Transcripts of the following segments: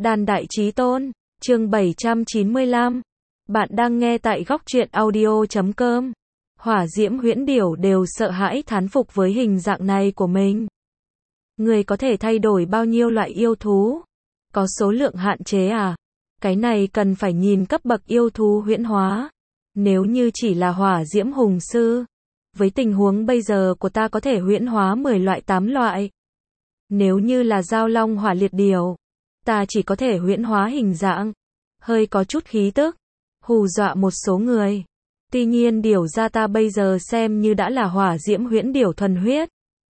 Đàn Đại Chí Tôn, chương 795. Bạn đang nghe tại góc truyện audio.com. Hỏa Diễm Huyễn Điểu đều sợ hãi thán phục với hình dạng này của mình. Người có thể thay đổi bao nhiêu loại yêu thú? Có số lượng hạn chế à? Cái này cần phải nhìn cấp bậc yêu thú huyễn hóa. Nếu như chỉ là Hỏa Diễm Hùng Sư, với tình huống bây giờ của ta có thể huyễn hóa 10 loại 8 loại. Nếu như là Giao Long Hỏa Liệt Điểu, ta chỉ có thể huyễn hóa hình dạng, hơi có chút khí tức, hù dọa một số người. Tuy nhiên điểu gia ta bây giờ xem như đã là Hỏa Diễm Huyễn Điểu thuần huyết.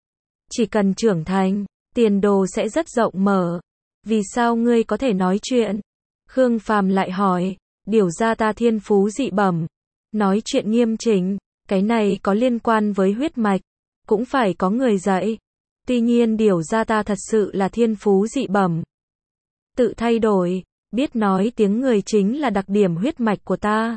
Chỉ cần trưởng thành, tiền đồ sẽ rất rộng mở. Vì sao ngươi có thể nói chuyện? Khương Phàm lại hỏi, điểu gia ta thiên phú dị bẩm, nói chuyện nghiêm chỉnh, cái này có liên quan với huyết mạch, cũng phải có người dạy. Tuy nhiên điểu gia ta thật sự là thiên phú dị bẩm. Tự thay đổi, biết nói tiếng người chính là đặc điểm huyết mạch của ta.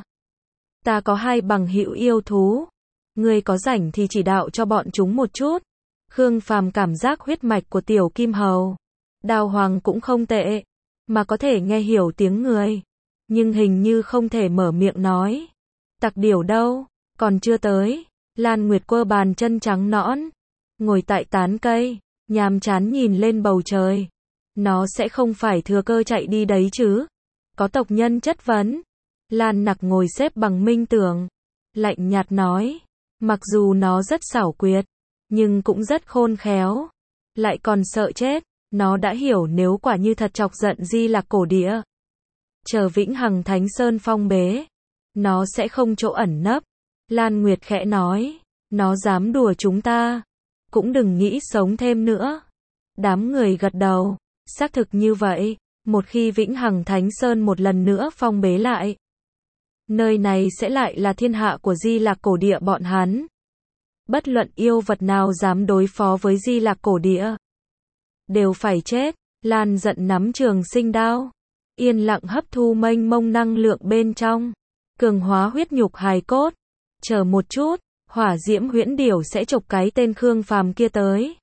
Ta có 2 bằng hữu yêu thú, ngươi có rảnh thì chỉ đạo cho bọn chúng một chút. Khương Phàm cảm giác huyết mạch của Tiểu Kim Hầu, Đao Hoàng cũng không tệ, mà có thể nghe hiểu tiếng người, nhưng hình như không thể mở miệng nói. Tặc điểu đâu? Còn chưa tới. Lan Nguyệt quơ bàn chân trắng nõn, ngồi tại tán cây, nhàm chán nhìn lên bầu trời. Nó sẽ không phải thừa cơ chạy đi đấy chứ? Có tộc nhân chất vấn. Lan Nặc ngồi xếp bằng minh tưởng, lạnh nhạt nói, mặc dù nó rất xảo quyệt, nhưng cũng rất khôn khéo, lại còn sợ chết. Nó đã hiểu nếu quả như thật chọc giận Di Lạc Cổ Địa, chờ Vĩnh Hằng Thánh Sơn phong bế, nó sẽ không chỗ ẩn nấp. Lan Nguyệt khẽ nói, nó dám đùa chúng ta, cũng đừng nghĩ sống thêm nữa. Đám người gật đầu, xác thực như vậy. Một khi Vĩnh Hằng Thánh Sơn một lần nữa phong bế lại, nơi này sẽ lại là thiên hạ của Di Lạc Cổ Địa bọn hắn. Bất luận yêu vật nào dám đối phó với Di Lạc Cổ Địa, đều phải chết. Lan giận nắm trường sinh đao, yên lặng hấp thu mênh mông năng lượng bên trong, cường hóa huyết nhục hài cốt. Chờ một chút, Hỏa Diễm Huyễn Điểu sẽ chộp cái tên Khương Phàm kia tới.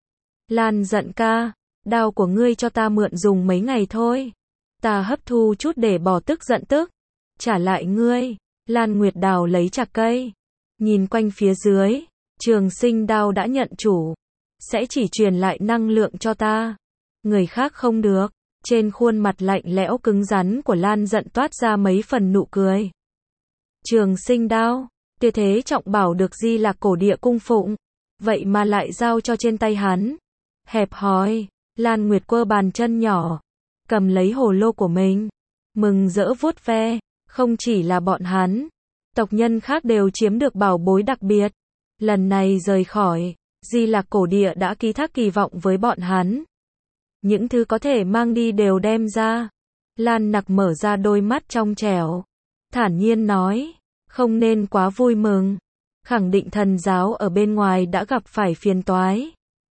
Lan giận ca, đao của ngươi cho ta mượn dùng mấy ngày thôi, ta hấp thu chút để bỏ tức giận tức, trả lại ngươi. Lan Nguyệt đào lấy chạc cây, nhìn quanh phía dưới, trường sinh đao đã nhận chủ, sẽ chỉ truyền lại năng lượng cho ta, người khác không được. Trên khuôn mặt lạnh lẽo cứng rắn của Lan giận toát ra mấy phần nụ cười. Trường sinh đao, tuyệt thế trọng bảo được Di Lạc Cổ Địa cung phụng, vậy mà lại giao cho trên tay hắn. Hẹp hòi. Lan Nguyệt quơ bàn chân nhỏ, cầm lấy hồ lô của mình, mừng rỡ vuốt ve. Không chỉ là bọn hắn, tộc nhân khác đều chiếm được bảo bối đặc biệt. Lần này rời khỏi Di Lạc Cổ Địa đã ký thác kỳ vọng với bọn hắn. Những thứ có thể mang đi đều đem ra. Lan Nặc mở ra đôi mắt trong trẻo, thản nhiên nói, không nên quá vui mừng. Khẳng định thần giáo ở bên ngoài đã gặp phải phiền toái.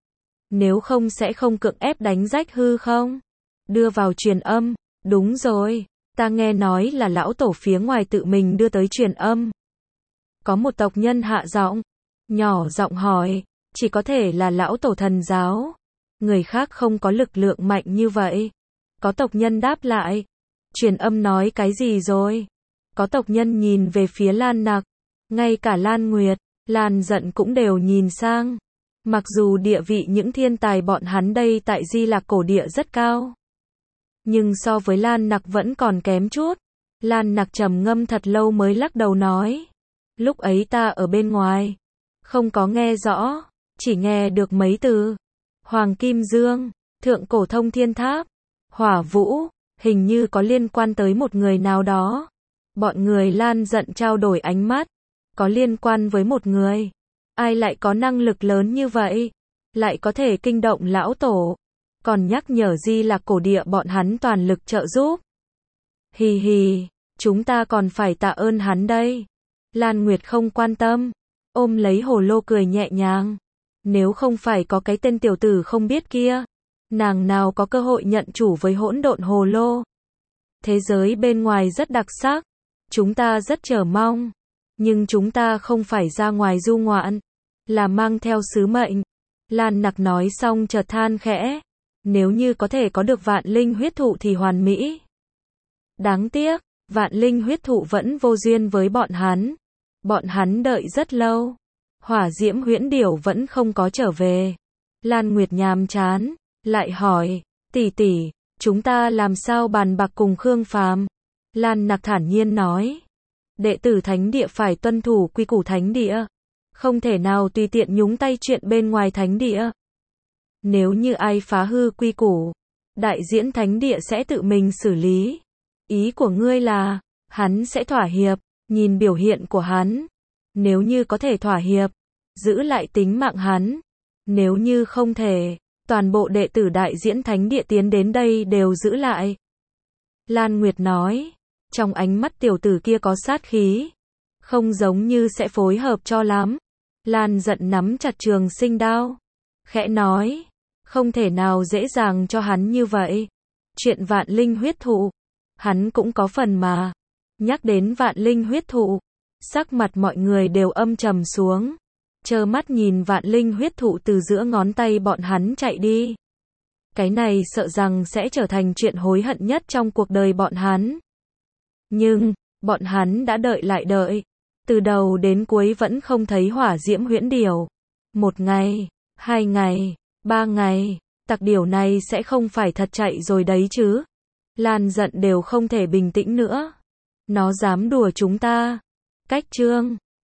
Nếu không sẽ không cưỡng ép đánh rách hư không? Đưa vào truyền âm. Đúng rồi, ta nghe nói là lão tổ phía ngoài tự mình đưa tới truyền âm. Có một tộc nhân hạ giọng, nhỏ giọng hỏi, chỉ có thể là lão tổ thần giáo. Người khác không có lực lượng mạnh như vậy. Có tộc nhân đáp lại, truyền âm nói cái gì rồi? Có tộc nhân nhìn về phía Lan Nặc, ngay cả Lan Nguyệt, Lan giận cũng đều nhìn sang. Mặc dù địa vị những thiên tài bọn hắn đây tại Di Lạc Cổ Địa rất cao, nhưng so với Lan Nặc vẫn còn kém chút. Lan Nặc trầm ngâm thật lâu mới lắc đầu nói, lúc ấy ta ở bên ngoài, không có nghe rõ, chỉ nghe được mấy từ. Hoàng Kim Dương, Thượng Cổ Thông Thiên Tháp, Hỏa Vũ, hình như có liên quan tới một người nào đó. Bọn người Lan giận trao đổi ánh mắt, có liên quan với một người. Ai lại có năng lực lớn như vậy, lại có thể kinh động lão tổ, còn nhắc nhở Di Lạc Cổ Địa bọn hắn toàn lực trợ giúp. Hì hì, chúng ta còn phải tạ ơn hắn đây. Lan Nguyệt không quan tâm, ôm lấy hồ lô cười nhẹ nhàng. Nếu không phải có cái tên tiểu tử không biết kia, nàng nào có cơ hội nhận chủ với hỗn độn hồ lô. Thế giới bên ngoài rất đặc sắc, chúng ta rất chờ mong, nhưng chúng ta không phải ra ngoài du ngoạn, là mang theo sứ mệnh. Lan Nặc nói xong chợt than khẽ, Nếu như có thể có được vạn linh huyết thụ thì hoàn mỹ. Đáng tiếc, vạn linh huyết thụ vẫn vô duyên với bọn hắn. Bọn hắn đợi rất lâu. Hỏa diễm huyễn điểu vẫn không có trở về. Lan Nguyệt nhàm chán, lại hỏi, tỷ tỷ, chúng ta làm sao bàn bạc cùng Khương Phàm? Lan Nặc thản nhiên nói, đệ tử thánh địa phải tuân thủ quy củ thánh địa. Không thể nào tùy tiện nhúng tay chuyện bên ngoài thánh địa. Nếu như ai phá hư quy củ, đại diễn thánh địa sẽ tự mình xử lý. Ý của ngươi là, hắn sẽ thỏa hiệp, nhìn biểu hiện của hắn. Nếu như có thể thỏa hiệp, giữ lại tính mạng hắn. Nếu như không thể, toàn bộ đệ tử đại diễn thánh địa tiến đến đây đều giữ lại. Lan Nguyệt nói, trong ánh mắt tiểu tử kia có sát khí. Không giống như sẽ phối hợp cho lắm. Lan giận nắm chặt trường sinh đao. Khẽ nói, không thể nào dễ dàng cho hắn như vậy. Chuyện vạn linh huyết thụ, hắn cũng có phần mà. Nhắc đến vạn linh huyết thụ, sắc mặt mọi người đều âm trầm xuống. Trơ mắt nhìn vạn linh huyết thụ từ giữa ngón tay bọn hắn chạy đi. Cái này sợ rằng sẽ trở thành chuyện hối hận nhất trong cuộc đời bọn hắn. Nhưng, bọn hắn đã đợi lại đợi. Từ đầu đến cuối vẫn không thấy hỏa diễm huyễn điểu. 1 ngày, 2 ngày, 3 ngày, tặc điểu này sẽ không phải thật chạy rồi đấy chứ. Lan giận đều không thể bình tĩnh nữa. Nó dám đùa chúng ta. Cách chương